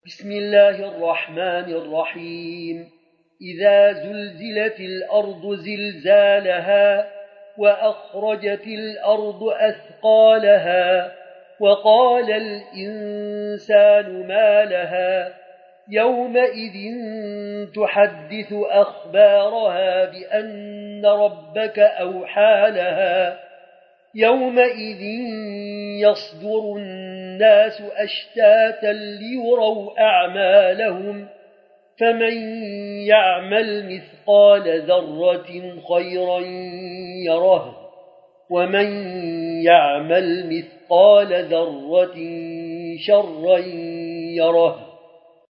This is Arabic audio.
بسم الله الرحمن الرحيم إذا زلزلت الأرض زلزالها وأخرجت الأرض أثقالها وقال الإنسان ما لها يومئذ تحدث أخبارها بأن ربك أوحى لها يومئذ يصدر الناس أشتاتا ليروا أعمالهم فمن يعمل مثقال ذرة خيرا يره ومن يعمل مثقال ذرة شرا يره